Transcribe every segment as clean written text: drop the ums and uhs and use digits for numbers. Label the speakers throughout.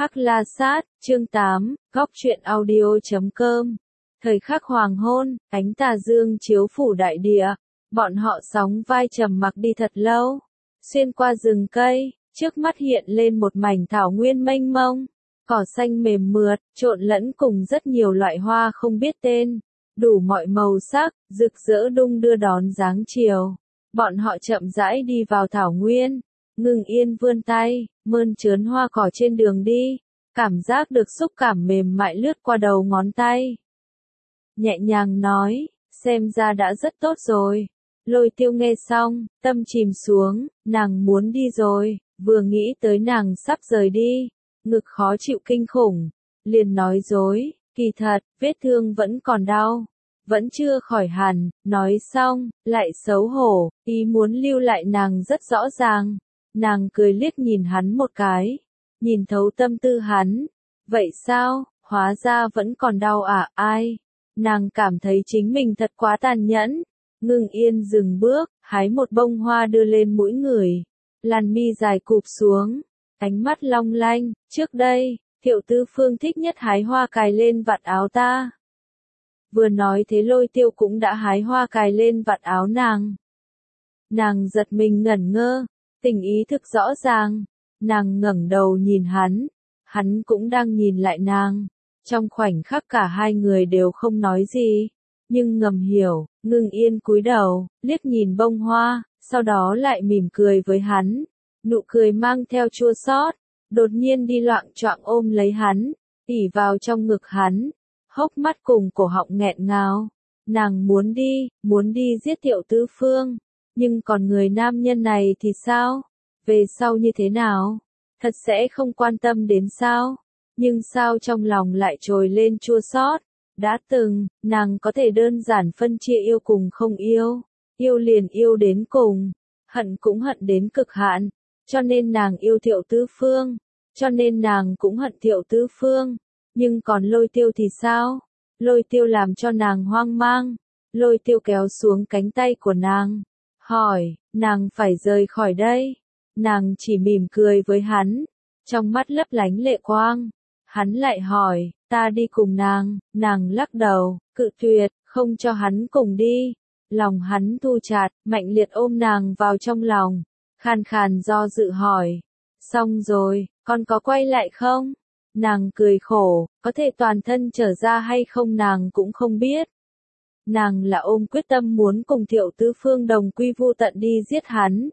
Speaker 1: Hắc La Sát, chương 8, góc truyện audio.com. Thời khắc hoàng hôn, ánh tà dương chiếu phủ đại địa, bọn họ sóng vai trầm mặc đi thật lâu. Xuyên qua rừng cây, trước mắt hiện lên một mảnh thảo nguyên mênh mông, cỏ xanh mềm mượt, trộn lẫn cùng rất nhiều loại hoa không biết tên, đủ mọi màu sắc, rực rỡ đung đưa đón dáng chiều. Bọn họ chậm rãi đi vào thảo nguyên. Ngưng Yên vươn tay, mơn trớn hoa cỏ trên đường đi, cảm giác được xúc cảm mềm mại lướt qua đầu ngón tay. Nhẹ nhàng nói, xem ra đã rất tốt rồi. Lôi Tiêu nghe xong, tâm chìm xuống, nàng muốn đi rồi, vừa nghĩ tới nàng sắp rời đi, ngực khó chịu kinh khủng, liền nói dối, kỳ thật, vết thương vẫn còn đau. Vẫn chưa khỏi hẳn, nói xong, lại xấu hổ, ý muốn lưu lại nàng rất rõ ràng. Nàng cười liếc nhìn hắn một cái, nhìn thấu tâm tư hắn. Vậy sao, hóa ra vẫn còn đau à, ai? Nàng cảm thấy chính mình thật quá tàn nhẫn. Ngưng Yên dừng bước, hái một bông hoa đưa lên mũi người. Làn mi dài cụp xuống, ánh mắt long lanh, trước đây, Thiệu Tư Phương thích nhất hái hoa cài lên vạt áo ta. Vừa nói thế Lôi Tiêu cũng đã hái hoa cài lên vạt áo nàng. Nàng giật mình ngẩn ngơ. Tình ý thực rõ ràng, nàng ngẩng đầu nhìn hắn cũng đang nhìn lại nàng. Trong khoảnh khắc cả hai người đều không nói gì, nhưng ngầm hiểu. Ngưng Yên cúi đầu, liếc nhìn bông hoa, sau đó lại mỉm cười với hắn. Nụ cười mang theo chua xót, đột nhiên đi loạng choạng ôm lấy hắn, ỉ vào trong ngực hắn, hốc mắt cùng cổ họng nghẹn ngào. Nàng muốn đi giết Thiệu Tư Phương. Nhưng còn người nam nhân này thì sao? Về sau như thế nào? Thật sẽ không quan tâm đến sao? Nhưng sao trong lòng lại trồi lên chua xót? Đã từng, nàng có thể đơn giản phân chia yêu cùng không yêu. Yêu liền yêu đến cùng. Hận cũng hận đến cực hạn. Cho nên nàng yêu Thiệu Tư Phương. Cho nên nàng cũng hận Thiệu Tư Phương. Nhưng còn Lôi Tiêu thì sao? Lôi Tiêu làm cho nàng hoang mang. Lôi Tiêu kéo xuống cánh tay của nàng. Hỏi, nàng phải rời khỏi đây. Nàng chỉ mỉm cười với hắn, trong mắt lấp lánh lệ quang. Hắn lại hỏi, ta đi cùng nàng lắc đầu, cự tuyệt, không cho hắn cùng đi. Lòng hắn thu chặt, mạnh liệt ôm nàng vào trong lòng, khàn khàn do dự hỏi. Xong rồi, con có quay lại không? Nàng cười khổ, có thể toàn thân trở ra hay không nàng cũng không biết. Nàng là ôm quyết tâm muốn cùng Thiệu Tư Phương đồng quy vu tận đi giết hắn.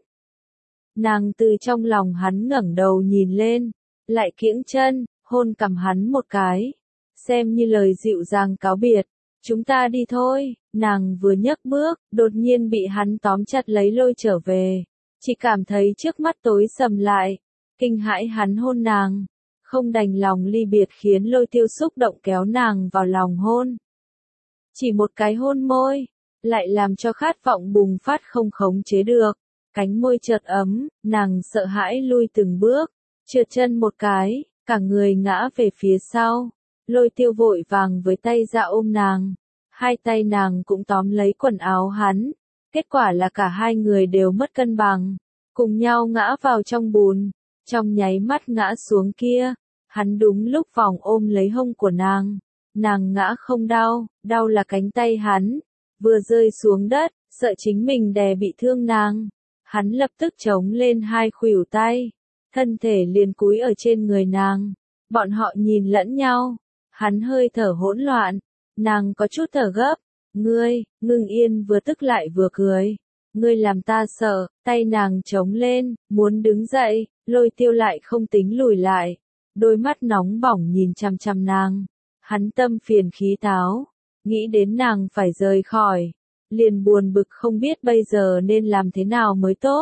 Speaker 1: Nàng từ trong lòng hắn ngẩng đầu nhìn lên, lại kiễng chân, hôn cằm hắn một cái, xem như lời dịu dàng cáo biệt. Chúng ta đi thôi. Nàng vừa nhấc bước, đột nhiên bị hắn tóm chặt lấy lôi trở về. Chỉ cảm thấy trước mắt tối sầm lại, kinh hãi hắn hôn nàng, không đành lòng ly biệt khiến Lôi Tiêu xúc động kéo nàng vào lòng hôn. Chỉ một cái hôn môi, lại làm cho khát vọng bùng phát không khống chế được. Cánh môi chợt ấm, nàng sợ hãi lui từng bước, trượt chân một cái, cả người ngã về phía sau. Lôi Tiêu vội vàng với tay ra ôm nàng, hai tay nàng cũng tóm lấy quần áo hắn. Kết quả là cả hai người đều mất cân bằng, cùng nhau ngã vào trong bùn. Trong nháy mắt ngã xuống kia, hắn đúng lúc vòng ôm lấy hông của nàng. Nàng ngã không đau, đau là cánh tay hắn. Vừa rơi xuống đất, sợ chính mình đè bị thương nàng. Hắn lập tức chống lên hai khuỷu tay, thân thể liền cúi ở trên người nàng. Bọn họ nhìn lẫn nhau, hắn hơi thở hỗn loạn, nàng có chút thở gấp. Ngươi, Ngưng Yên vừa tức lại vừa cười. Ngươi làm ta sợ, tay nàng chống lên, muốn đứng dậy, Lôi Tiêu lại không tính lùi lại. Đôi mắt nóng bỏng nhìn chằm chằm nàng. Hắn tâm phiền khí táo, nghĩ đến nàng phải rời khỏi, liền buồn bực không biết bây giờ nên làm thế nào mới tốt.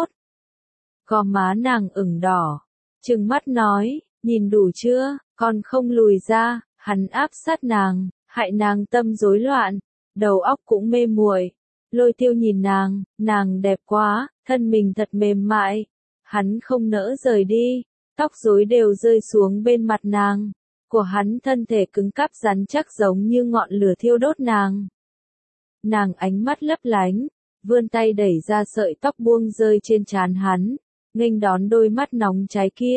Speaker 1: Gò má nàng ửng đỏ, trừng mắt nói, nhìn đủ chưa, còn không lùi ra. Hắn áp sát nàng, hại nàng tâm rối loạn, đầu óc cũng mê muội. Lôi Tiêu nhìn nàng đẹp quá, thân mình thật mềm mại. Hắn không nỡ rời đi, tóc rối đều rơi xuống bên mặt nàng. Của hắn thân thể cứng cáp rắn chắc giống như ngọn lửa thiêu đốt nàng. Nàng ánh mắt lấp lánh, vươn tay đẩy ra sợi tóc buông rơi trên trán hắn, nghênh đón đôi mắt nóng cháy kia.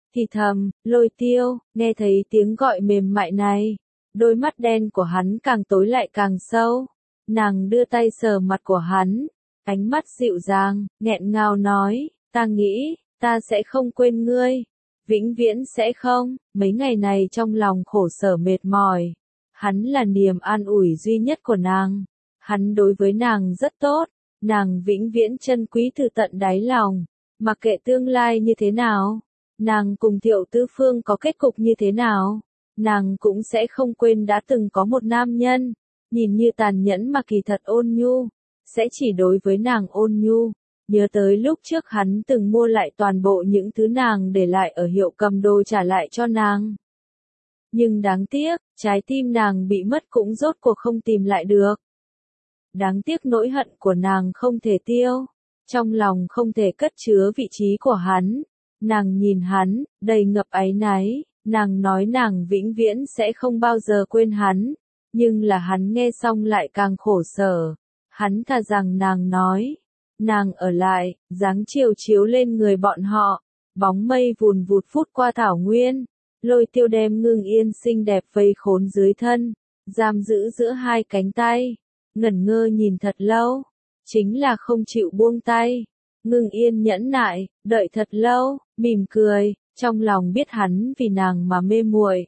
Speaker 1: thì thầm, Lôi Tiêu, nghe thấy tiếng gọi mềm mại này. Đôi mắt đen của hắn càng tối lại càng sâu. Nàng đưa tay sờ mặt của hắn, ánh mắt dịu dàng, nghẹn ngào nói, ta nghĩ, ta sẽ không quên ngươi. Vĩnh viễn sẽ không, mấy ngày này trong lòng khổ sở mệt mỏi. Hắn là niềm an ủi duy nhất của nàng. Hắn đối với nàng rất tốt, nàng vĩnh viễn trân quý từ tận đáy lòng. Mặc kệ tương lai như thế nào, nàng cùng Thiệu Tứ Phương có kết cục như thế nào, nàng cũng sẽ không quên đã từng có một nam nhân, nhìn như tàn nhẫn mà kỳ thật ôn nhu, sẽ chỉ đối với nàng ôn nhu. Nhớ tới lúc trước hắn từng mua lại toàn bộ những thứ nàng để lại ở hiệu cầm đồ trả lại cho nàng. Nhưng đáng tiếc, trái tim nàng bị mất cũng rốt cuộc không tìm lại được. Đáng tiếc nỗi hận của nàng không thể tiêu, trong lòng không thể cất chứa vị trí của hắn. Nàng nhìn hắn, đầy ngập áy náy, nàng nói nàng vĩnh viễn sẽ không bao giờ quên hắn, nhưng là hắn nghe xong lại càng khổ sở. Hắn thà rằng nàng nói, nàng ở lại, dáng chiều chiếu lên người bọn họ, bóng mây vùn vụt phút qua thảo nguyên. Lôi Tiêu đem Ngưng Yên xinh đẹp vây khốn dưới thân, giam giữ giữa hai cánh tay, ngẩn ngơ nhìn thật lâu, chính là không chịu buông tay. Ngưng Yên nhẫn nại, đợi thật lâu, mỉm cười, trong lòng biết hắn vì nàng mà mê muội.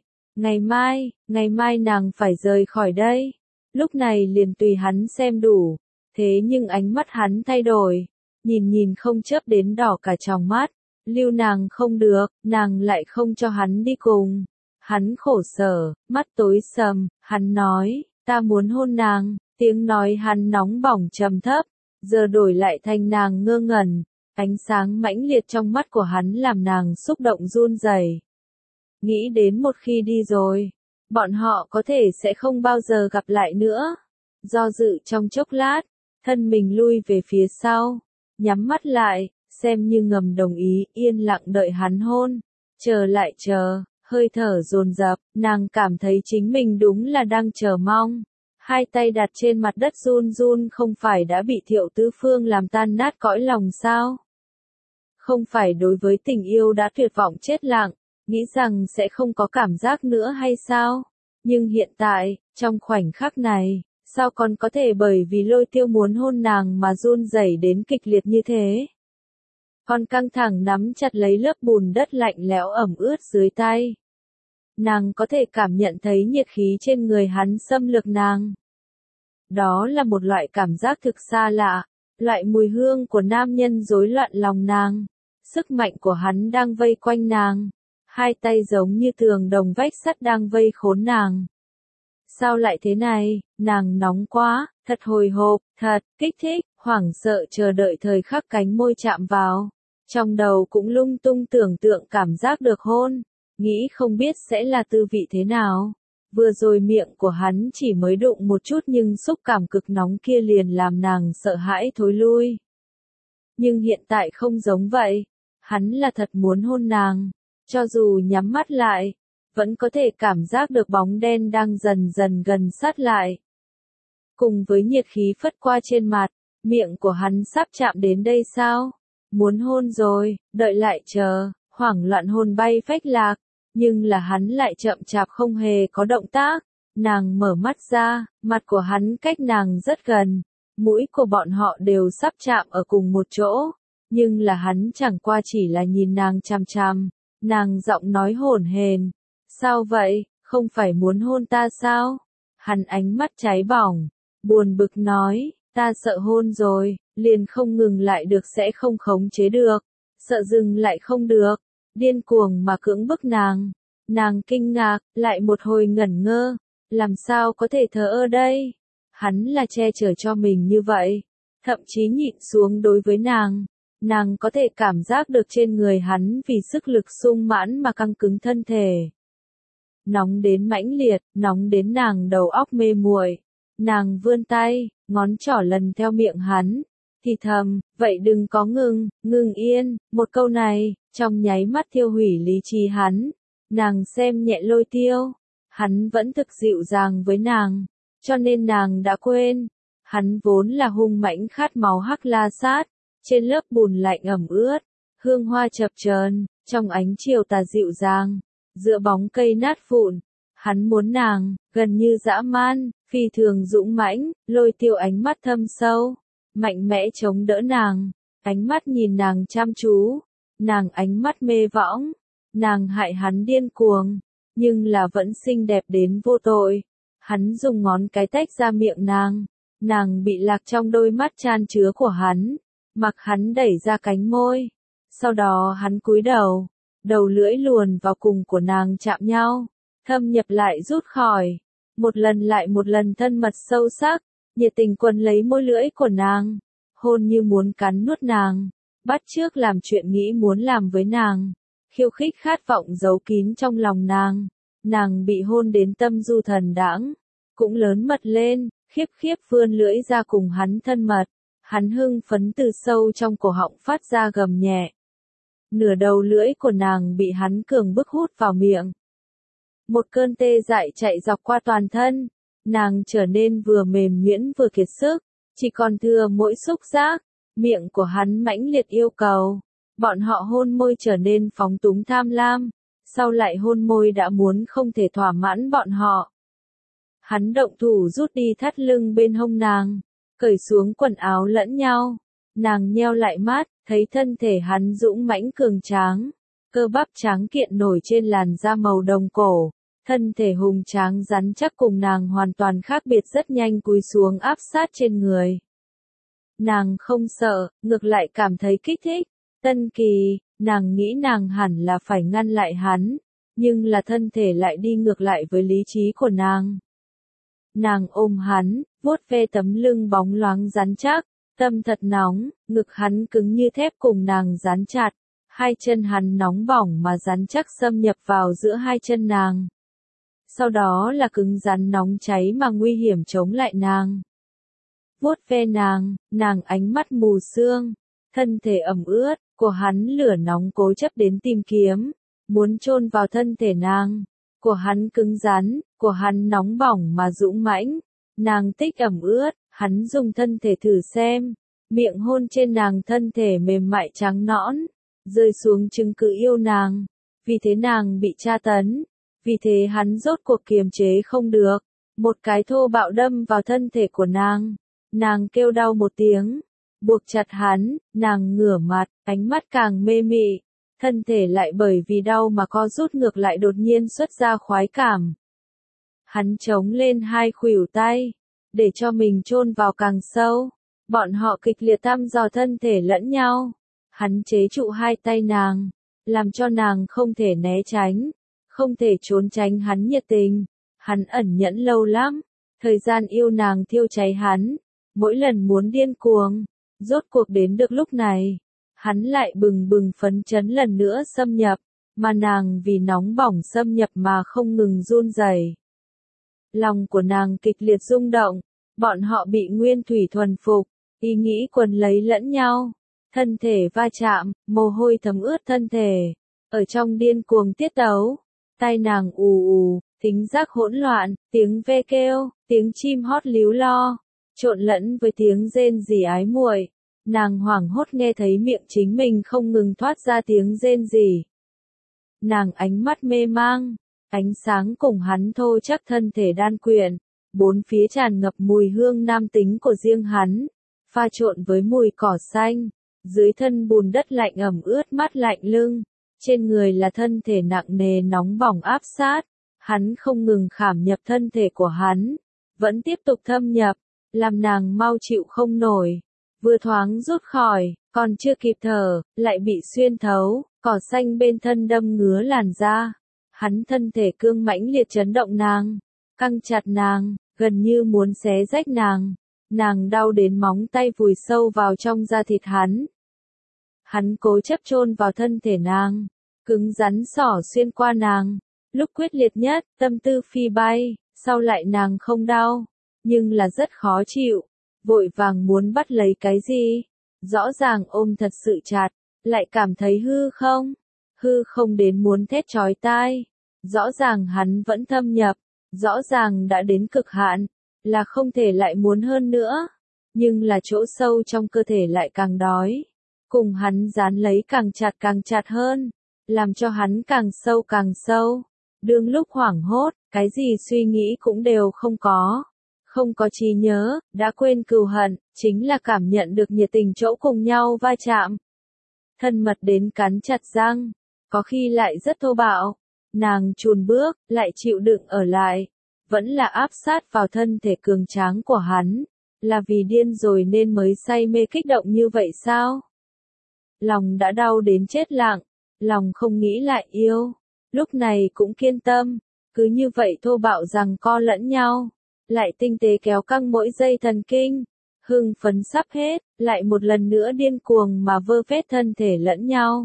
Speaker 1: Ngày mai nàng phải rời khỏi đây. Lúc này liền tùy hắn xem đủ. Thế nhưng ánh mắt hắn thay đổi, nhìn không chớp đến đỏ cả tròng mắt. Lưu nàng không được, nàng lại không cho hắn đi cùng. Hắn khổ sở, mắt tối sầm, hắn nói, ta muốn hôn nàng. Tiếng nói hắn nóng bỏng trầm thấp, giờ đổi lại thành nàng ngơ ngẩn. Ánh sáng mãnh liệt trong mắt của hắn làm nàng xúc động run rẩy. Nghĩ đến một khi đi rồi, bọn họ có thể sẽ không bao giờ gặp lại nữa. Do dự trong chốc lát, thân mình lui về phía sau, nhắm mắt lại, xem như ngầm đồng ý, yên lặng đợi hắn hôn. Chờ lại chờ, hơi thở dồn dập, nàng cảm thấy chính mình đúng là đang chờ mong. Hai tay đặt trên mặt đất run run, không phải đã bị Thiệu Tứ Phương làm tan nát cõi lòng sao? Không phải đối với tình yêu đã tuyệt vọng chết lặng, nghĩ rằng sẽ không có cảm giác nữa hay sao? Nhưng hiện tại, trong khoảnh khắc này, sao còn có thể bởi vì Lôi Tiêu muốn hôn nàng mà run rẩy đến kịch liệt như thế? Con căng thẳng nắm chặt lấy lớp bùn đất lạnh lẽo ẩm ướt dưới tay. Nàng có thể cảm nhận thấy nhiệt khí trên người hắn xâm lược nàng. Đó là một loại cảm giác thực xa lạ, loại mùi hương của nam nhân rối loạn lòng nàng. Sức mạnh của hắn đang vây quanh nàng. Hai tay giống như tường đồng vách sắt đang vây khốn nàng. Sao lại thế này, nàng nóng quá, thật hồi hộp, thật kích thích, hoảng sợ chờ đợi thời khắc cánh môi chạm vào. Trong đầu cũng lung tung tưởng tượng cảm giác được hôn, nghĩ không biết sẽ là tư vị thế nào. Vừa rồi miệng của hắn chỉ mới đụng một chút nhưng xúc cảm cực nóng kia liền làm nàng sợ hãi thối lui. Nhưng hiện tại không giống vậy, hắn là thật muốn hôn nàng, cho dù nhắm mắt lại, vẫn có thể cảm giác được bóng đen đang dần dần gần sát lại. Cùng với nhiệt khí phất qua trên mặt, miệng của hắn sắp chạm đến đây sao? Muốn hôn rồi, đợi lại chờ, hoảng loạn hồn bay phách lạc, nhưng là hắn lại chậm chạp không hề có động tác. Nàng mở mắt ra, mặt của hắn cách nàng rất gần, mũi của bọn họ đều sắp chạm ở cùng một chỗ, nhưng là hắn chẳng qua chỉ là nhìn nàng chằm chằm. Nàng giọng nói hổn hển, sao vậy, không phải muốn hôn ta sao? Hắn ánh mắt cháy bỏng, buồn bực nói, ta sợ hôn rồi, liền không ngừng lại được sẽ không khống chế được, sợ dừng lại không được, điên cuồng mà cưỡng bức nàng. Nàng kinh ngạc, lại một hồi ngẩn ngơ, làm sao có thể thờ ơ đây? Hắn là che chở cho mình như vậy, thậm chí nhịn xuống đối với nàng. Nàng có thể cảm giác được trên người hắn vì sức lực sung mãn mà căng cứng thân thể. Nóng đến mãnh liệt, nóng đến nàng đầu óc mê muội. Nàng vươn tay, ngón trỏ lần theo miệng hắn, thì thầm, vậy đừng có ngừng yên. Một câu này, trong nháy mắt thiêu hủy lý trí hắn. Nàng xem nhẹ Lôi Tiêu, hắn vẫn thực dịu dàng với nàng, cho nên nàng đã quên. Hắn vốn là hung mãnh khát máu hắc la sát, trên lớp bùn lạnh ẩm ướt, hương hoa chập chờn, Trong ánh chiều tà dịu dàng, giữa bóng cây nát vụn, hắn muốn nàng, gần như dã man, phi thường dũng mãnh, lôi tiêu ánh mắt thâm sâu, mạnh mẽ chống đỡ nàng, ánh mắt nhìn nàng chăm chú, nàng ánh mắt mê võng, nàng hại hắn điên cuồng, nhưng là vẫn xinh đẹp đến vô tội. Hắn dùng ngón cái tách ra miệng nàng bị lạc trong đôi mắt chan chứa của hắn, mặc hắn đẩy ra cánh môi, sau đó hắn cúi đầu, đầu lưỡi luồn vào cùng của nàng chạm nhau, thâm nhập lại rút khỏi, một lần lại một lần thân mật sâu sắc, nhiệt tình quấn lấy môi lưỡi của nàng, hôn như muốn cắn nuốt nàng, bắt chước làm chuyện nghĩ muốn làm với nàng, khiêu khích khát vọng giấu kín trong lòng nàng bị hôn đến tâm du thần đãng, cũng lớn mật lên, khiếp khiếp vươn lưỡi ra cùng hắn thân mật, hắn hưng phấn từ sâu trong cổ họng phát ra gầm nhẹ. Nửa đầu lưỡi của nàng bị hắn cường bức hút vào miệng. Một cơn tê dại chạy dọc qua toàn thân, nàng trở nên vừa mềm nhuyễn vừa kiệt sức, chỉ còn thừa mỗi xúc giác, miệng của hắn mãnh liệt yêu cầu. Bọn họ hôn môi trở nên phóng túng tham lam, sau lại hôn môi đã muốn không thể thỏa mãn bọn họ. Hắn động thủ rút đi thắt lưng bên hông nàng, cởi xuống quần áo lẫn nhau, nàng nheo lại mắt, thấy thân thể hắn dũng mãnh cường tráng, cơ bắp tráng kiện nổi trên làn da màu đồng cổ, thân thể hùng tráng rắn chắc cùng nàng hoàn toàn khác biệt, rất nhanh cúi xuống áp sát trên người. Nàng không sợ, ngược lại cảm thấy kích thích. Tân Kỳ, nàng nghĩ nàng hẳn là phải ngăn lại hắn, nhưng là thân thể lại đi ngược lại với lý trí của nàng. Nàng ôm hắn, vuốt ve tấm lưng bóng loáng rắn chắc, tâm thật nóng, ngực hắn cứng như thép cùng nàng dán chặt, hai chân hắn nóng bỏng mà rắn chắc xâm nhập vào giữa hai chân nàng. Sau đó là cứng rắn nóng cháy mà nguy hiểm chống lại nàng. Vuốt ve nàng ánh mắt mù sương, thân thể ẩm ướt, của hắn lửa nóng cố chấp đến tìm kiếm, muốn chôn vào thân thể nàng, của hắn cứng rắn, của hắn nóng bỏng mà dũng mãnh, nàng tích ẩm ướt, hắn dùng thân thể thử xem, miệng hôn trên nàng thân thể mềm mại trắng nõn, rơi xuống chứng cứ yêu nàng, vì thế nàng bị tra tấn, vì thế hắn rốt cuộc kiềm chế không được, một cái thô bạo đâm vào thân thể của nàng kêu đau một tiếng. Buộc chặt hắn, nàng ngửa mặt, ánh mắt càng mê mị, thân thể lại bởi vì đau mà co rút ngược lại đột nhiên xuất ra khoái cảm. Hắn chống lên hai khuỷu tay, để cho mình chôn vào càng sâu, bọn họ kịch liệt thăm dò thân thể lẫn nhau. Hắn chế trụ hai tay nàng, làm cho nàng không thể né tránh, không thể trốn tránh hắn nhiệt tình. Hắn ẩn nhẫn lâu lắm, thời gian yêu nàng thiêu cháy hắn, mỗi lần muốn điên cuồng. Rốt cuộc đến được lúc này, hắn lại bừng bừng phấn chấn lần nữa xâm nhập, mà nàng vì nóng bỏng xâm nhập mà không ngừng run rẩy. Lòng của nàng kịch liệt rung động, bọn họ bị nguyên thủy thuần phục, ý nghĩ quấn lấy lẫn nhau, thân thể va chạm, mồ hôi thấm ướt thân thể, ở trong điên cuồng tiết tấu, tai nàng ù ù, thính giác hỗn loạn, tiếng ve kêu, tiếng chim hót líu lo, trộn lẫn với tiếng rên rỉ ái muội. Nàng hoảng hốt nghe thấy miệng chính mình không ngừng thoát ra tiếng rên rỉ. Nàng ánh mắt mê mang, ánh sáng cùng hắn thô chắc thân thể đan quyện, bốn phía tràn ngập mùi hương nam tính của riêng hắn, pha trộn với mùi cỏ xanh, dưới thân bùn đất lạnh ẩm ướt mát lạnh lưng, trên người là thân thể nặng nề nóng bỏng áp sát, hắn không ngừng khảm nhập thân thể của hắn, vẫn tiếp tục thâm nhập, làm nàng mau chịu không nổi. Vừa thoáng rút khỏi, còn chưa kịp thở, lại bị xuyên thấu, cỏ xanh bên thân đâm ngứa làn da. Hắn thân thể cương mãnh liệt chấn động nàng, căng chặt nàng, gần như muốn xé rách nàng. Nàng đau đến móng tay vùi sâu vào trong da thịt hắn. Hắn cố chấp chôn vào thân thể nàng, cứng rắn xỏ xuyên qua nàng. Lúc quyết liệt nhất, tâm tư phi bay, sau lại nàng không đau, nhưng là rất khó chịu. Vội vàng muốn bắt lấy cái gì, rõ ràng ôm thật sự chặt, lại cảm thấy hư không đến muốn thét chói tai, rõ ràng hắn vẫn thâm nhập, rõ ràng đã đến cực hạn, là không thể lại muốn hơn nữa, nhưng là chỗ sâu trong cơ thể lại càng đói, cùng hắn dán lấy càng chặt hơn, làm cho hắn càng sâu càng sâu. Đương lúc hoảng hốt, cái gì suy nghĩ cũng đều không có. Không có trí nhớ, đã quên cừu hận, chính là cảm nhận được nhiệt tình chỗ cùng nhau va chạm. Thân mật đến cắn chặt răng, có khi lại rất thô bạo. Nàng chùn bước, lại chịu đựng ở lại. Vẫn là áp sát vào thân thể cường tráng của hắn. Là vì điên rồi nên mới say mê kích động như vậy sao? Lòng đã đau đến chết lặng, lòng không nghĩ lại yêu. Lúc này cũng kiên tâm, cứ như vậy thô bạo rằng co lẫn nhau. Lại tinh tế kéo căng mỗi dây thần kinh. Hưng phấn sắp hết, lại một lần nữa điên cuồng mà vơ vét thân thể lẫn nhau.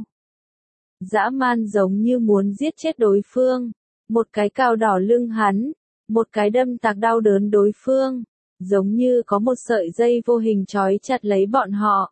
Speaker 1: Dã man giống như muốn giết chết đối phương. Một cái cào đỏ lưng hắn, một cái đâm tạc đau đớn đối phương. Giống như có một sợi dây vô hình trói chặt lấy bọn họ.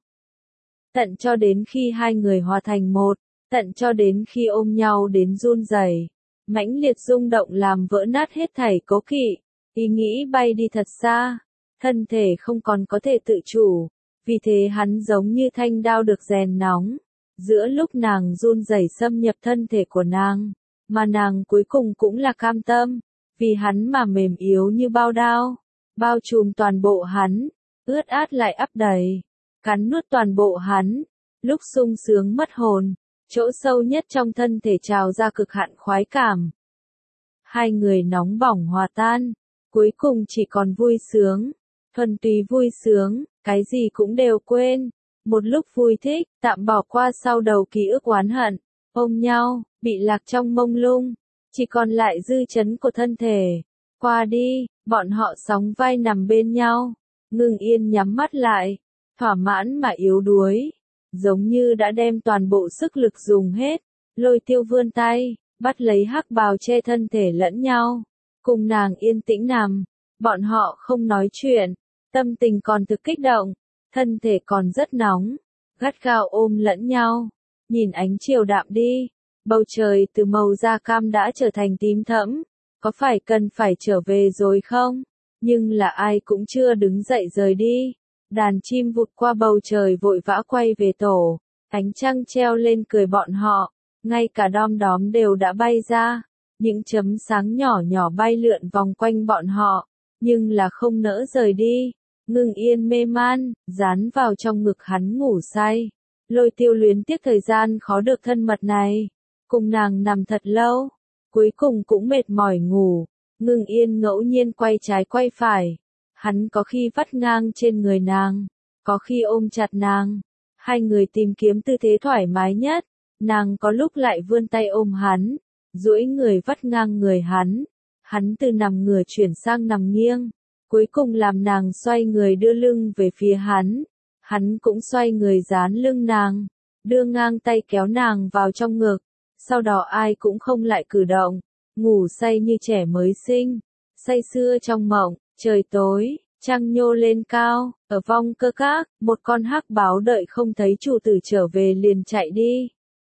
Speaker 1: Tận cho đến khi hai người hòa thành một, tận cho đến khi ôm nhau đến run rẩy, mãnh liệt rung động làm vỡ nát hết thảy cố kỵ, ý nghĩ bay đi thật xa, thân thể không còn có thể tự chủ, vì thế hắn giống như thanh đao được rèn nóng, giữa lúc nàng run rẩy xâm nhập thân thể của nàng, mà nàng cuối cùng cũng là cam tâm, vì hắn mà mềm yếu như bao đao, bao trùm toàn bộ hắn, ướt át lại ắp đầy, cắn nuốt toàn bộ hắn, lúc sung sướng mất hồn, chỗ sâu nhất trong thân thể trào ra cực hạn khoái cảm. Hai người nóng bỏng hòa tan, cuối cùng chỉ còn vui sướng, thuần túy vui sướng, cái gì cũng đều quên, một lúc vui thích, tạm bỏ qua sau đầu ký ức oán hận, ôm nhau, bị lạc trong mông lung, chỉ còn lại dư chấn của thân thể. Qua đi, bọn họ sóng vai nằm bên nhau, Ngưng Yên nhắm mắt lại, thỏa mãn mà yếu đuối, giống như đã đem toàn bộ sức lực dùng hết. Lôi Tiêu vươn tay, bắt lấy hắc bào che thân thể lẫn nhau, cùng nàng yên tĩnh nằm, bọn họ không nói chuyện, tâm tình còn thực kích động, thân thể còn rất nóng, gắt gao ôm lẫn nhau, nhìn ánh chiều đạm đi, bầu trời từ màu da cam đã trở thành tím thẫm, có phải cần phải trở về rồi không? Nhưng là ai cũng chưa đứng dậy rời đi. Đàn chim vụt qua bầu trời vội vã quay về tổ, ánh trăng treo lên cười bọn họ, ngay cả đom đóm đều đã bay ra, những chấm sáng nhỏ nhỏ bay lượn vòng quanh bọn họ, nhưng là không nỡ rời đi. Ngưng Yên mê man, dán vào trong ngực hắn ngủ say. Lôi Tiêu luyến tiếc thời gian khó được thân mật này, cùng nàng nằm thật lâu, cuối cùng cũng mệt mỏi ngủ. Ngưng Yên ngẫu nhiên quay trái quay phải. Hắn có khi vắt ngang trên người nàng, có khi ôm chặt nàng. Hai người tìm kiếm tư thế thoải mái nhất. Nàng có lúc lại vươn tay ôm hắn, duỗi người vắt ngang người hắn. Hắn từ nằm ngửa chuyển sang nằm nghiêng, cuối cùng làm nàng xoay người đưa lưng về phía hắn. Hắn cũng xoay người dán lưng nàng, đưa ngang tay kéo nàng vào trong ngực. Sau đó ai cũng không lại cử động, ngủ say như trẻ mới sinh, say sưa trong mộng. Trời tối, trăng nhô lên cao, ở vong cơ các, một con hắc báo đợi không thấy chủ tử trở về liền chạy đi.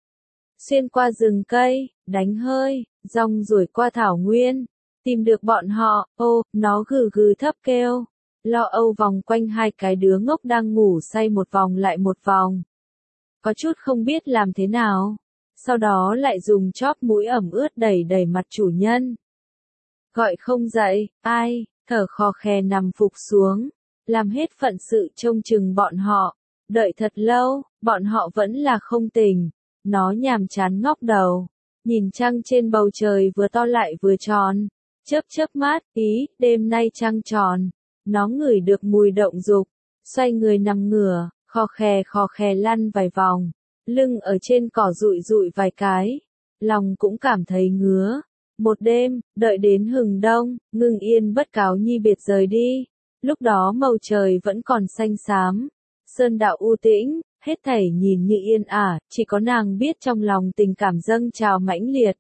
Speaker 1: Xuyên qua rừng cây, đánh hơi, rong ruổi qua thảo nguyên, tìm được bọn họ, ô, nó gừ gừ thấp kêu, lo âu vòng quanh hai cái đứa ngốc đang ngủ say một vòng lại một vòng. Có chút không biết làm thế nào, sau đó lại dùng chóp mũi ẩm ướt đẩy đẩy mặt chủ nhân. Gọi không dậy, ai? Thở khò khè nằm phục xuống, làm hết phận sự trông chừng bọn họ, đợi thật lâu, bọn họ vẫn là không tỉnh, nó nhàm chán ngóc đầu, nhìn trăng trên bầu trời vừa to lại vừa tròn, chớp chớp mắt, ý, đêm nay trăng tròn, nó ngửi được mùi động dục, xoay người nằm ngửa, khò khè lăn vài vòng, lưng ở trên cỏ rụi rụi vài cái, lòng cũng cảm thấy ngứa. Một đêm, đợi đến hừng đông, Ngưng Yên bất cáo nhi biệt rời đi. Lúc đó màu trời vẫn còn xanh xám, sơn đạo u tĩnh, hết thảy nhìn như yên ả, chỉ có nàng biết trong lòng tình cảm dâng trào mãnh liệt.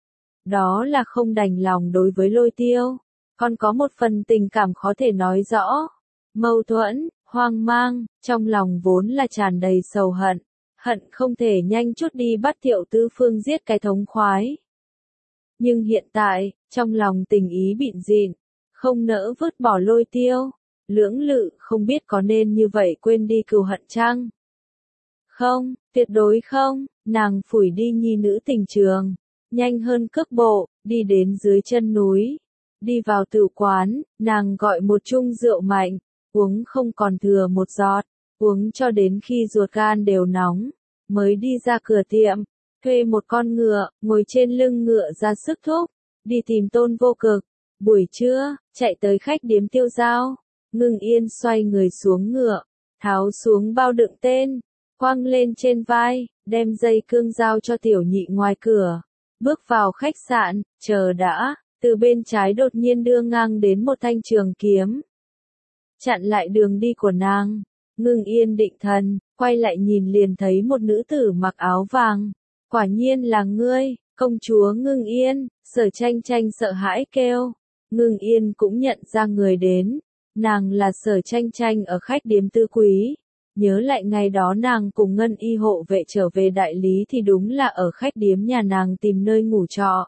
Speaker 1: Đó là không đành lòng đối với Lôi Tiêu, còn có một phần tình cảm khó thể nói rõ. Mâu thuẫn, hoang mang, trong lòng vốn là tràn đầy sầu hận, hận không thể nhanh chút đi bắt Thiệu Tư Phương giết cái thống khoái. Nhưng hiện tại, trong lòng tình ý bịn dịn, không nỡ vứt bỏ Lôi Tiêu, lưỡng lự không biết có nên như vậy quên đi cừu hận chăng? Không, tuyệt đối không, nàng phủi đi nhi nữ tình trường, nhanh hơn cước bộ, đi đến dưới chân núi. Đi vào tử quán, nàng gọi một chung rượu mạnh, uống không còn thừa một giọt, uống cho đến khi ruột gan đều nóng, mới đi ra cửa tiệm, thuê một con ngựa, ngồi trên lưng ngựa ra sức thúc, đi tìm Tôn Vô Cực. Buổi trưa, chạy tới khách điếm Tiêu Giao, Ngưng Yên xoay người xuống ngựa, tháo xuống bao đựng tên, quăng lên trên vai, đem dây cương giao cho tiểu nhị ngoài cửa, bước vào khách sạn, chờ đã. Từ bên trái đột nhiên đưa ngang đến một thanh trường kiếm, chặn lại đường đi của nàng. Ngưng Yên định thần, quay lại nhìn liền thấy một nữ tử mặc áo vàng. Quả nhiên là ngươi, công chúa Ngưng Yên. Sở Tranh Tranh sợ hãi kêu. Ngưng Yên cũng nhận ra người đến, nàng là Sở Tranh Tranh ở khách điếm Tư Quý. Nhớ lại ngày đó nàng cùng Ngân Y hộ vệ trở về đại lý thì đúng là ở khách điếm nhà nàng tìm nơi ngủ trọ.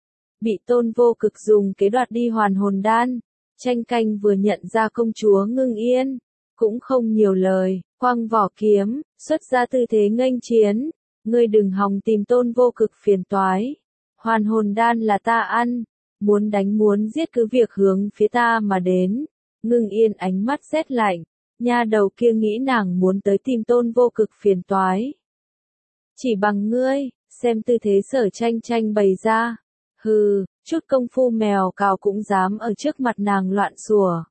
Speaker 1: Bị Tôn Vô Cực dùng kế đoạt đi hoàn hồn đan. Tranh Canh vừa nhận ra công chúa Ngưng Yên, cũng không nhiều lời, quăng vỏ kiếm, xuất ra tư thế nghênh chiến. Ngươi đừng hòng tìm Tôn Vô Cực phiền toái. Hoàn hồn đan là ta ăn, muốn đánh muốn giết cứ việc hướng phía ta mà đến. Ngưng Yên ánh mắt rét lạnh, nha đầu kia nghĩ nàng muốn tới tìm Tôn Vô Cực phiền toái. Chỉ bằng ngươi, xem tư thế Sở Tranh Tranh bày ra. Hừ, chút công phu mèo cào cũng dám ở trước mặt nàng loạn sủa.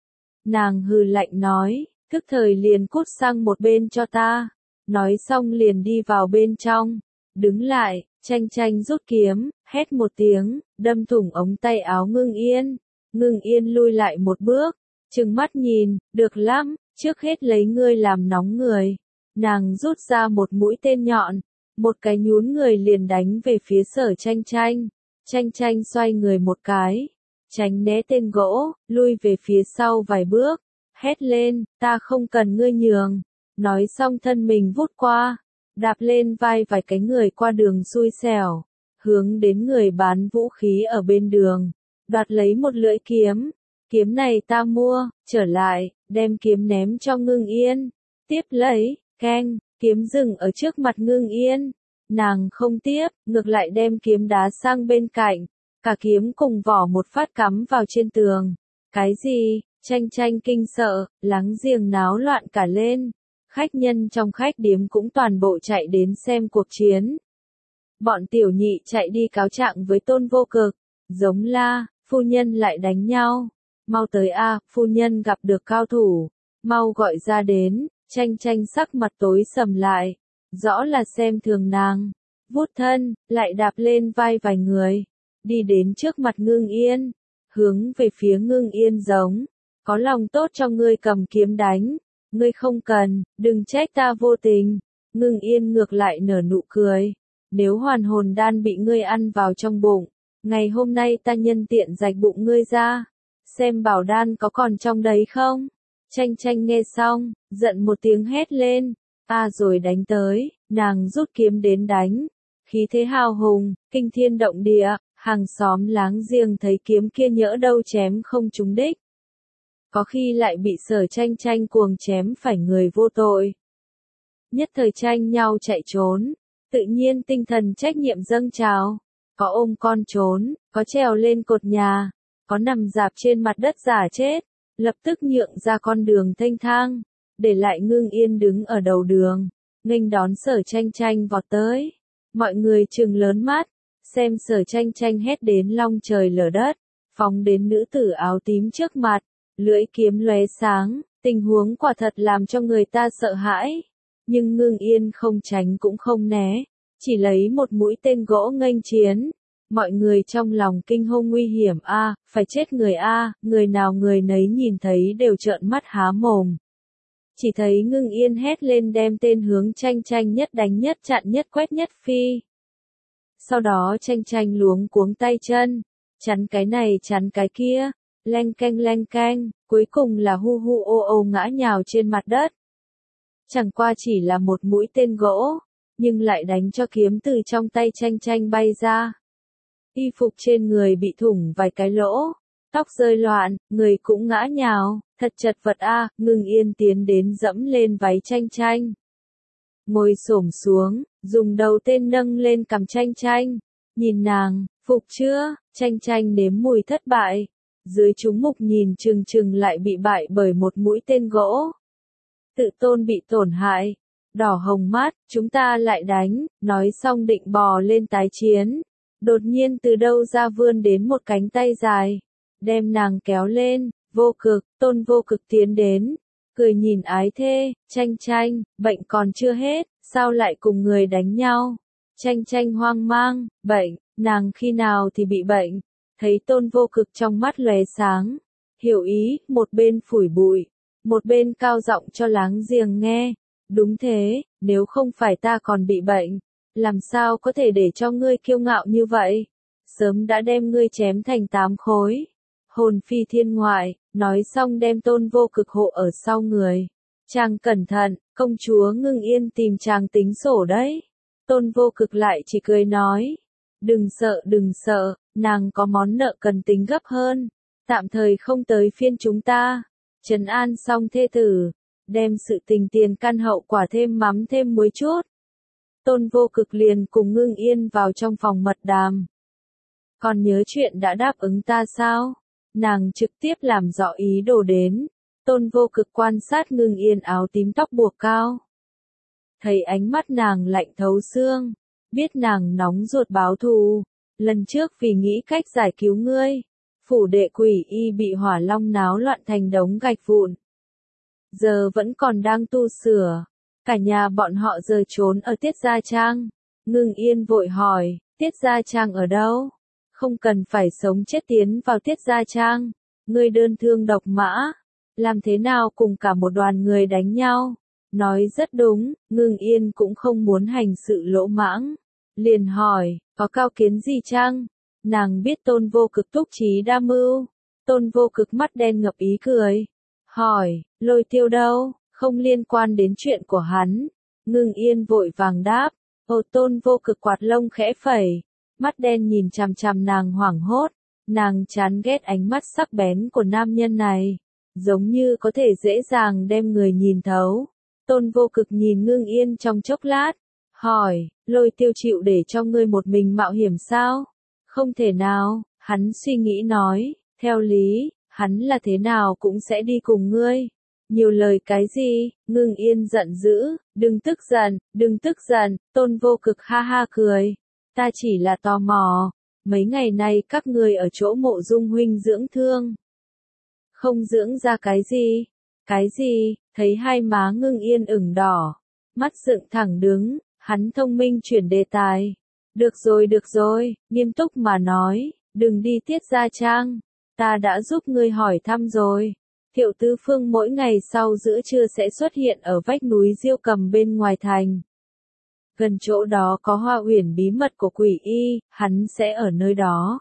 Speaker 1: Nàng hừ lạnh nói, tức thời liền cút sang một bên cho ta. Nói xong liền đi vào bên trong, đứng lại, Tranh Tranh rút kiếm, hét một tiếng, đâm thủng ống tay áo Ngưng Yên. Ngưng Yên lui lại một bước, trừng mắt nhìn, được lắm, trước hết lấy ngươi làm nóng người. Nàng rút ra một mũi tên nhọn, một cái nhún người liền đánh về phía Sở Tranh Tranh. Tranh Tranh xoay người một cái, tránh né tên gỗ, lui về phía sau vài bước, hét lên, ta không cần ngươi nhường. Nói xong thân mình vút qua, đạp lên vai vài cái người qua đường xui xẻo, hướng đến người bán vũ khí ở bên đường, đoạt lấy một lưỡi kiếm. Kiếm này ta mua, trở lại, đem kiếm ném cho Ngưng Yên. Tiếp lấy, keng, kiếm dừng ở trước mặt Ngưng Yên. Nàng không tiếp, ngược lại đem kiếm đá sang bên cạnh, cả kiếm cùng vỏ một phát cắm vào trên tường. Cái gì? Tranh Tranh kinh sợ, láng giềng náo loạn cả lên. Khách nhân trong khách điếm cũng toàn bộ chạy đến xem cuộc chiến. Bọn tiểu nhị chạy đi cáo trạng với Tôn Vô Cực, giống la, phu nhân lại đánh nhau. Mau tới a, phu nhân gặp được cao thủ, mau gọi ra đến. Tranh Tranh sắc mặt tối sầm lại. Rõ là xem thường nàng, vút thân, lại đạp lên vai vài người, đi đến trước mặt Ngưng Yên, hướng về phía Ngưng Yên giống, có lòng tốt cho ngươi cầm kiếm đánh, ngươi không cần, đừng trách ta vô tình. Ngưng Yên ngược lại nở nụ cười, nếu hoàn hồn đan bị ngươi ăn vào trong bụng, ngày hôm nay ta nhân tiện rạch bụng ngươi ra, xem bảo đan có còn trong đấy không. Tranh Tranh nghe xong, giận một tiếng hét lên. Rồi đánh tới, nàng rút kiếm đến đánh. Khí thế hào hùng, kinh thiên động địa, hàng xóm láng giềng thấy kiếm kia nhỡ đâu chém không trúng đích. Có khi lại bị Sở Tranh Tranh cuồng chém phải người vô tội. Nhất thời tranh nhau chạy trốn, tự nhiên tinh thần trách nhiệm dâng trào. Có ôm con trốn, có trèo lên cột nhà, có nằm rạp trên mặt đất giả chết, lập tức nhượng ra con đường thênh thang. Để lại Ngưng Yên đứng ở đầu đường, nghênh đón Sở Tranh Tranh vọt tới. Mọi người trừng lớn mắt, xem Sở Tranh Tranh hét đến long trời lở đất, phóng đến nữ tử áo tím trước mặt, lưỡi kiếm lóe sáng, tình huống quả thật làm cho người ta sợ hãi. Nhưng Ngưng Yên không tránh cũng không né, chỉ lấy một mũi tên gỗ nghênh chiến. Mọi người trong lòng kinh hông nguy hiểm phải chết người người nào người nấy nhìn thấy đều trợn mắt há mồm. Chỉ thấy Ngưng Yên hét lên đem tên hướng Tranh Tranh nhất đánh nhất chặn nhất quét nhất phi. Sau đó Tranh Tranh luống cuống tay chân, chắn cái này chắn cái kia, leng keng, cuối cùng là hu hu ô ô ngã nhào trên mặt đất. Chẳng qua chỉ là một mũi tên gỗ, nhưng lại đánh cho kiếm từ trong tay Tranh Tranh bay ra. Y phục trên người bị thủng vài cái lỗ, tóc rơi loạn, người cũng ngã nhào, thật chật vật Ngưng Yên tiến đến dẫm lên váy Tranh Tranh. ngồi xổm xuống, dùng đầu tên nâng lên cằm Tranh Tranh, nhìn nàng, phục chưa? Tranh Tranh nếm mùi thất bại, dưới chúng mục nhìn chừng chừng lại bị bại bởi một mũi tên gỗ. Tự tôn bị tổn hại, đỏ hồng mắt, chúng ta lại đánh, nói xong định bò lên tái chiến. Đột nhiên từ đâu ra vươn đến một cánh tay dài, đem nàng kéo lên, Vô Cực, Tôn Vô Cực tiến đến, cười nhìn ái thê, Tranh Tranh, bệnh còn chưa hết, sao lại cùng người đánh nhau? Tranh Tranh hoang mang, bệnh, nàng khi nào thì bị bệnh? Thấy Tôn Vô Cực trong mắt lóe sáng, hiểu ý, một bên phủi bụi, một bên cao giọng cho láng giềng nghe, đúng thế, nếu không phải ta còn bị bệnh, làm sao có thể để cho ngươi kiêu ngạo như vậy? Sớm đã đem ngươi chém thành 8 khối. Hồn phi thiên ngoại, nói xong đem Tôn Vô Cực hộ ở sau người. Chàng cẩn thận, công chúa Ngưng Yên tìm chàng tính sổ đấy. Tôn Vô Cực lại chỉ cười nói, đừng sợ, nàng có món nợ cần tính gấp hơn, tạm thời không tới phiên chúng ta. Trấn an xong thê tử, đem sự tình tiền căn hậu quả thêm mắm thêm muối chút. Tôn Vô Cực liền cùng Ngưng Yên vào trong phòng mật đàm. Còn nhớ chuyện đã đáp ứng ta sao? Nàng trực tiếp làm rõ ý đồ đến. Tôn Vô Cực quan sát Ngưng Yên áo tím tóc buộc cao. Thấy ánh mắt nàng lạnh thấu xương, biết nàng nóng ruột báo thù. Lần trước vì nghĩ cách giải cứu ngươi, phủ đệ Quỷ Y bị hỏa long náo loạn thành đống gạch vụn. Giờ vẫn còn đang tu sửa. Cả nhà bọn họ giờ trốn ở Tiết Gia Trang. Ngưng Yên vội hỏi, Tiết Gia Trang ở đâu? Không cần phải sống chết tiến vào Tiết Gia Trang. Ngươi đơn thương độc mã, làm thế nào cùng cả một đoàn người đánh nhau? Nói rất đúng, Ngưng Yên cũng không muốn hành sự lỗ mãng. Liền hỏi, có cao kiến gì chăng? Nàng biết Tôn Vô Cực túc trí đa mưu. Tôn Vô Cực mắt đen ngập ý cười. Hỏi, Lôi Tiêu đâu? Không liên quan đến chuyện của hắn. Ngưng Yên vội vàng đáp. Tôn Vô Cực quạt lông khẽ phẩy. Mắt đen nhìn chằm chằm nàng hoảng hốt. Nàng chán ghét ánh mắt sắc bén của nam nhân này. Giống như có thể dễ dàng đem người nhìn thấu. Tôn Vô Cực nhìn Ngưng Yên trong chốc lát. Hỏi, Lôi Tiêu chịu để cho ngươi một mình mạo hiểm sao? Không thể nào, hắn suy nghĩ nói. Theo lý, hắn là thế nào cũng sẽ đi cùng ngươi. Nhiều lời cái gì? Ngưng Yên giận dữ, đừng tức giận, Tôn Vô Cực ha ha cười. Ta chỉ là tò mò, mấy ngày nay các ngươi ở chỗ Mộ Dung huynh dưỡng thương. Không dưỡng ra cái gì? Cái gì? Thấy hai má Ngưng Yên ửng đỏ, mắt dựng thẳng đứng, hắn thông minh chuyển đề tài. Được rồi, nghiêm túc mà nói, đừng đi Tiết Gia Trang, ta đã giúp ngươi hỏi thăm rồi. Thiệu Tứ Phương mỗi ngày sau giữa trưa sẽ xuất hiện ở vách núi Diêu Cầm bên ngoài thành. Gần chỗ đó có Hoa Uyển bí mật của Quỷ Y, hắn sẽ ở nơi đó.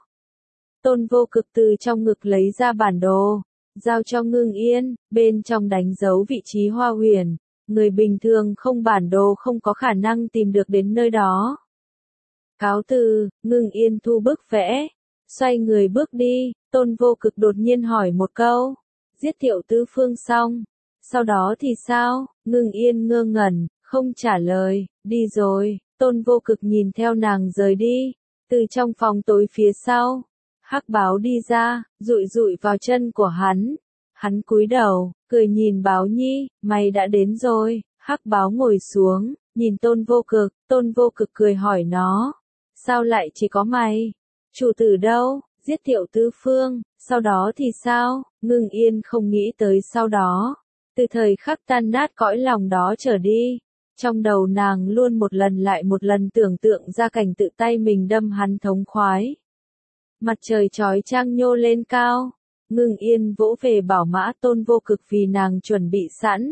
Speaker 1: Tôn Vô Cực từ trong ngực lấy ra bản đồ, giao cho Ngưng Yên, bên trong đánh dấu vị trí Hoa Uyển. Người bình thường không bản đồ không có khả năng tìm được đến nơi đó. Cáo từ, Ngưng Yên thu bức vẽ, xoay người bước đi. Tôn Vô Cực đột nhiên hỏi một câu. Giết Thiệu Tứ Phương xong, sau đó thì sao? Ngưng Yên ngơ ngẩn, không trả lời. Đi rồi. Tôn Vô Cực nhìn theo nàng rời đi. Từ trong phòng tối phía sau, Hắc Báo đi ra, dụi vào chân của hắn. Hắn cúi đầu, cười nhìn Báo Nhi, mày đã đến rồi. Hắc Báo ngồi xuống, nhìn Tôn Vô Cực cười hỏi nó. Sao lại chỉ có mày? Chủ tử đâu? Giết Thiệu Tứ Phương, sau đó thì sao? Ngưng Yên không nghĩ tới sau đó. Từ thời khắc tan nát cõi lòng đó trở đi, trong đầu nàng luôn một lần lại một lần tưởng tượng ra cảnh tự tay mình đâm hắn thống khoái. Mặt trời chói chang nhô lên cao, Ngưng Yên vỗ về bảo mã Tôn Vô Cực vì nàng chuẩn bị sẵn.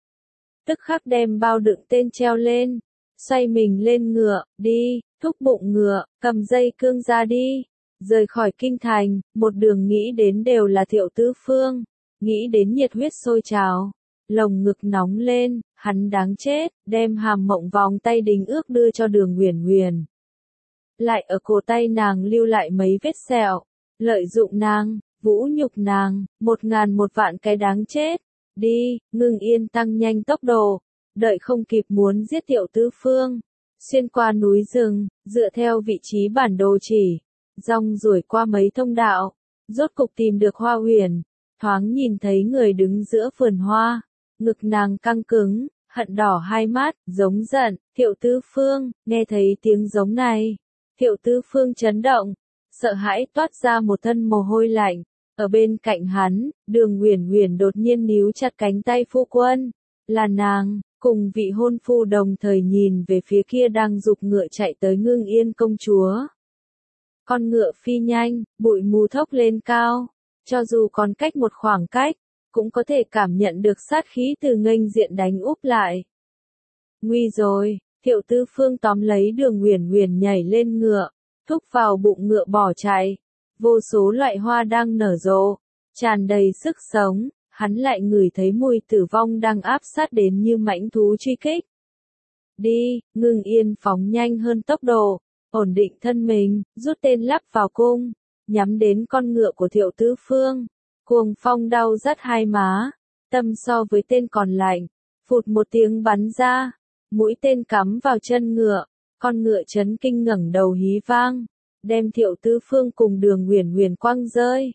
Speaker 1: Tức khắc đem bao đựng tên treo lên, xoay mình lên ngựa, đi, thúc bụng ngựa, cầm dây cương ra đi. Rời khỏi kinh thành, một đường nghĩ đến đều là Thiệu Tứ Phương, nghĩ đến nhiệt huyết sôi trào, lồng ngực nóng lên, hắn đáng chết, đem Hàm Mộng vòng tay đính ước đưa cho Đường Uyển Uyển. Lại ở cổ tay nàng lưu lại mấy vết sẹo, lợi dụng nàng, vũ nhục nàng, 1000 1 vạn cái đáng chết. Đi, Ngưng Yên tăng nhanh tốc độ, đợi không kịp muốn giết Thiệu Tứ Phương. Xuyên qua núi rừng, dựa theo vị trí bản đồ chỉ, rong ruổi qua mấy thông đạo, rốt cục tìm được Hoa Huyền, thoáng nhìn thấy người đứng giữa vườn hoa, ngực nàng căng cứng, hận đỏ hai mắt, giống giận, Thiệu Tứ Phương, nghe thấy tiếng giống này. Thiệu Tứ Phương chấn động, sợ hãi toát ra một thân mồ hôi lạnh, ở bên cạnh hắn, Đường Uyển Uyển đột nhiên níu chặt cánh tay phu quân, là nàng, cùng vị hôn phu đồng thời nhìn về phía kia đang giục ngựa chạy tới Ngưng Yên công chúa. Con ngựa phi nhanh, bụi mù thốc lên cao, cho dù còn cách một khoảng cách, cũng có thể cảm nhận được sát khí từ nghênh diện đánh úp lại. Nguy rồi, Thiệu Tứ Phương tóm lấy Đường Uyển Uyển nhảy lên ngựa, thúc vào bụng ngựa bỏ chạy. Vô số loại hoa đang nở rộ, tràn đầy sức sống, hắn lại ngửi thấy mùi tử vong đang áp sát đến như mãnh thú truy kích. Đi, Ngưng Yên phóng nhanh hơn tốc độ, ổn định thân mình, rút tên lắp vào cung, nhắm đến con ngựa của Thiệu Tứ Phương. Cuồng phong đau rát hai má, tâm so với tên còn lạnh, phụt một tiếng bắn ra, mũi tên cắm vào chân ngựa, con ngựa chấn kinh ngẩng đầu hí vang, đem Thiệu Tứ Phương cùng Đường Uyển Uyển quăng rơi.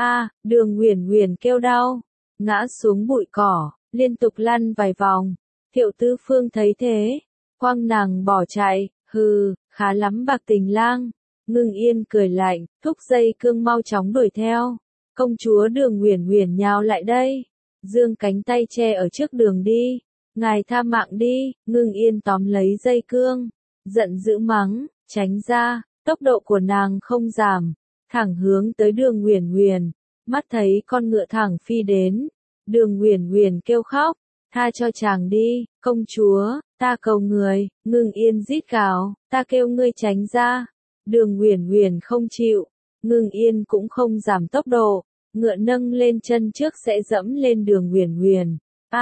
Speaker 1: Đường Uyển Uyển kêu đau, ngã xuống bụi cỏ, liên tục lăn vài vòng. Thiệu Tứ Phương thấy thế, quăng nàng bỏ chạy, hừ, khá lắm Bạc Tình Lang. Ngưng Yên cười lạnh, thúc dây cương mau chóng đuổi theo. Công chúa Đường Uyển Uyển nhào lại đây, giương cánh tay che ở trước đường đi. Ngài tha mạng đi, Ngưng Yên tóm lấy dây cương, giận dữ mắng, tránh ra, tốc độ của nàng không giảm, thẳng hướng tới Đường Uyển Uyển. Mắt thấy con ngựa thẳng phi đến, Đường Uyển Uyển kêu khóc, tha cho chàng đi, công chúa, ta cầu người. Ngưng Yên rít gào, ta kêu ngươi tránh ra. Đường Uyển Uyển không chịu, Ngưng Yên cũng không giảm tốc độ, ngựa nâng lên chân trước sẽ dẫm lên Đường Uyển Uyển.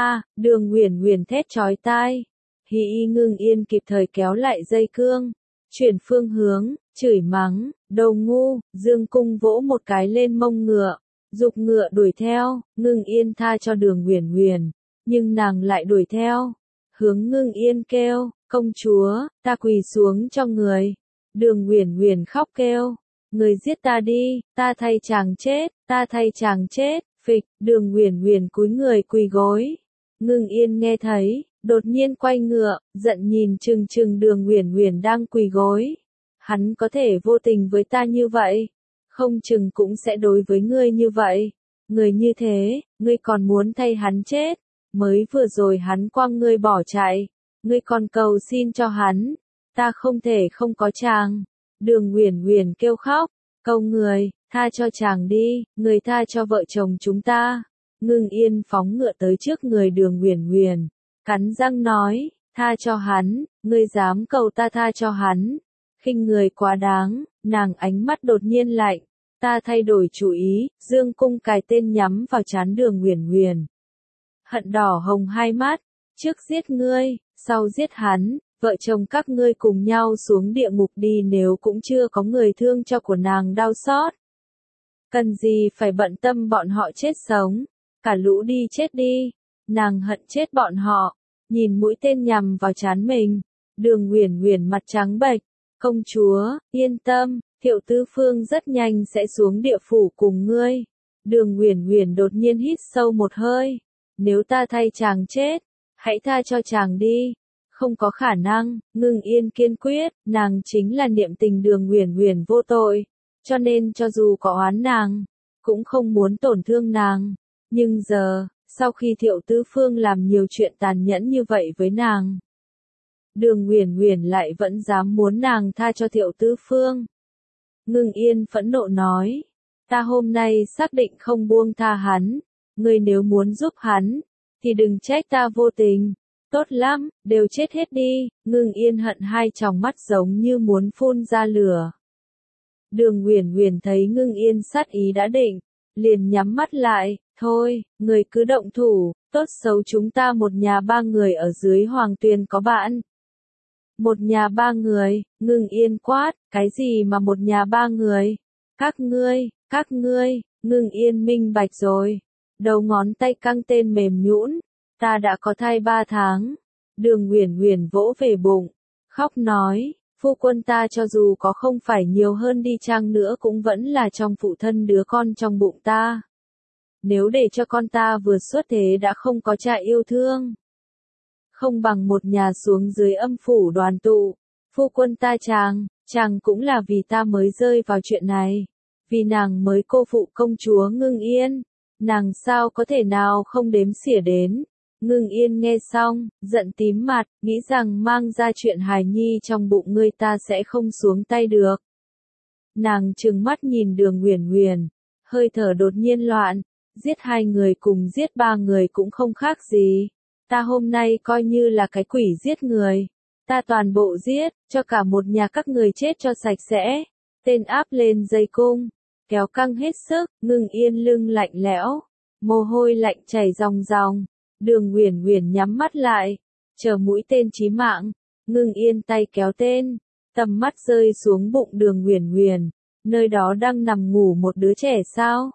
Speaker 1: Đường Uyển Uyển thét chói tai. Ngưng Yên kịp thời kéo lại dây cương, chuyển phương hướng, chửi mắng, đồ ngu, dương cung vỗ một cái lên mông ngựa, giục ngựa đuổi theo. Ngưng Yên tha cho Đường Uyển Uyển, nhưng nàng lại đuổi theo, hướng Ngưng Yên kêu, công chúa, ta quỳ xuống cho người. Đường Uyển Uyển khóc kêu, người giết ta đi, ta thay chàng chết, ta thay chàng chết. Phịch, Đường Uyển Uyển cúi người quỳ gối. Ngưng Yên nghe thấy, đột nhiên quay ngựa, giận nhìn chừng chừng Đường Uyển Uyển đang quỳ gối. Hắn có thể vô tình với ta như vậy, không chừng cũng sẽ đối với ngươi như vậy. Người như thế, ngươi còn muốn thay hắn chết, mới vừa rồi hắn quăng ngươi bỏ chạy, ngươi còn cầu xin cho hắn, ta không thể không có chàng. Đường Uyển Uyển kêu khóc, cầu người, tha cho chàng đi, người tha cho vợ chồng chúng ta. Ngưng Yên phóng ngựa tới trước người Đường Uyển Uyển, cắn răng nói, tha cho hắn, ngươi dám cầu ta tha cho hắn, khinh người quá đáng. Nàng ánh mắt đột nhiên lạnh, ta thay đổi chủ ý, dương cung cài tên nhắm vào trán Đường Uyển Uyển. Hận đỏ hồng hai mắt, trước giết ngươi, sau giết hắn, vợ chồng các ngươi cùng nhau xuống địa ngục đi nếu cũng chưa có người thương cho của nàng đau xót. Cần gì phải bận tâm bọn họ chết sống, cả lũ đi chết đi. Nàng hận chết bọn họ, nhìn mũi tên nhằm vào trán mình. Đường Uyển Uyển mặt trắng bệch, công chúa, yên tâm, Thiệu Tứ Phương rất nhanh sẽ xuống địa phủ cùng ngươi. Đường Uyển Uyển đột nhiên hít sâu một hơi, nếu ta thay chàng chết, hãy tha cho chàng đi. Không có khả năng. Ngưng Yên kiên quyết, nàng chính là niệm tình Đường Uyển Uyển vô tội, cho nên cho dù có oán nàng, cũng không muốn tổn thương nàng. Nhưng giờ, sau khi Thiệu Tứ Phương làm nhiều chuyện tàn nhẫn như vậy với nàng, Đường Uyển Uyển lại vẫn dám muốn nàng tha cho Thiệu Tứ Phương. Ngưng Yên phẫn nộ nói, ta hôm nay xác định không buông tha hắn, ngươi nếu muốn giúp hắn, thì đừng trách ta vô tình. Tốt lắm, đều chết hết đi. Ngưng Yên hận hai tròng mắt giống như muốn phun ra lửa. Đường Uyển Uyển thấy Ngưng Yên sát ý đã định, liền nhắm mắt lại, thôi, người cứ động thủ, tốt xấu chúng ta một nhà ba người ở dưới Hoàng Tuyền có bạn. Một nhà ba người. Ngưng Yên quát, cái gì mà một nhà ba người? Các ngươi, Ngưng Yên minh bạch rồi. Đầu ngón tay căng tên mềm nhũn, ta đã có thai 3 tháng. Đường Uyển Uyển vỗ về bụng, khóc nói, phu quân ta cho dù có không phải nhiều hơn đi chăng nữa cũng vẫn là trong phụ thân đứa con trong bụng ta. Nếu để cho con ta vừa xuất thế đã không có cha yêu thương, không bằng một nhà xuống dưới âm phủ đoàn tụ. Phu quân ta chàng cũng là vì ta mới rơi vào chuyện này. Vì nàng mới cô phụ công chúa Ngưng Yên. Nàng sao có thể nào không đếm xỉa đến. Ngưng Yên nghe xong, giận tím mặt, nghĩ rằng mang ra chuyện hài nhi trong bụng ngươi ta sẽ không xuống tay được. Nàng trừng mắt nhìn Đường Uyển Uyển, hơi thở đột nhiên loạn, giết 2 người cùng giết 3 người cũng không khác gì. Ta hôm nay coi như là cái quỷ giết người. Ta toàn bộ giết, cho cả một nhà các người chết cho sạch sẽ. Tên áp lên dây cung, kéo căng hết sức, Ngưng Yên lưng lạnh lẽo, mồ hôi lạnh chảy ròng ròng. Đường Uyển Uyển nhắm mắt lại, chờ mũi tên chí mạng. Ngưng Yên tay kéo tên, tầm mắt rơi xuống bụng Đường Uyển Uyển, nơi đó đang nằm ngủ một đứa trẻ sao?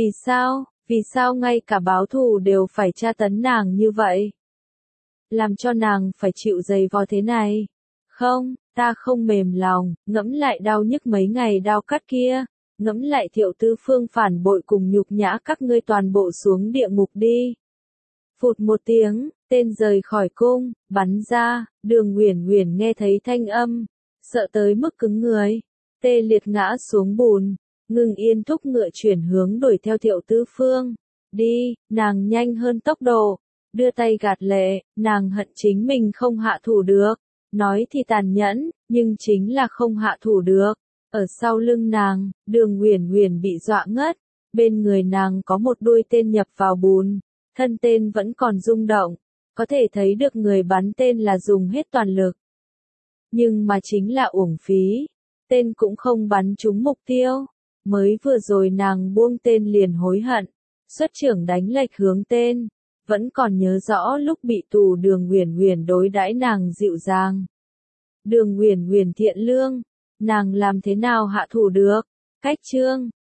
Speaker 1: Vì sao ngay cả báo thù đều phải tra tấn nàng như vậy? Làm cho nàng phải chịu dày vò thế này? Không, ta không mềm lòng, ngẫm lại đau nhức mấy ngày đau cắt kia, ngẫm lại Thiệu Tư Phương phản bội cùng nhục nhã các ngươi toàn bộ xuống địa ngục đi. Phụt một tiếng, tên rời khỏi cung, bắn ra, Đường Uyển Uyển nghe thấy thanh âm, sợ tới mức cứng người, tê liệt ngã xuống bùn. Ngưng Yên thúc ngựa chuyển hướng đuổi theo Thiệu Tư Phương. Đi, nàng nhanh hơn tốc độ, đưa tay gạt lệ, nàng hận chính mình không hạ thủ được. Nói thì tàn nhẫn, nhưng chính là không hạ thủ được. Ở sau lưng nàng, Đường Uyển Uyển bị dọa ngất, bên người nàng có một đuôi tên nhập vào bùn, thân tên vẫn còn rung động, có thể thấy được người bắn tên là dùng hết toàn lực. Nhưng mà chính là uổng phí, tên cũng không bắn trúng mục tiêu. Mới vừa rồi nàng buông tên liền hối hận, xuất trưởng đánh lệch hướng tên, vẫn còn nhớ rõ lúc bị tù Đường Uyển Uyển đối đãi nàng dịu dàng. Đường Uyển Uyển thiện lương, nàng làm thế nào hạ thủ được? Cách chương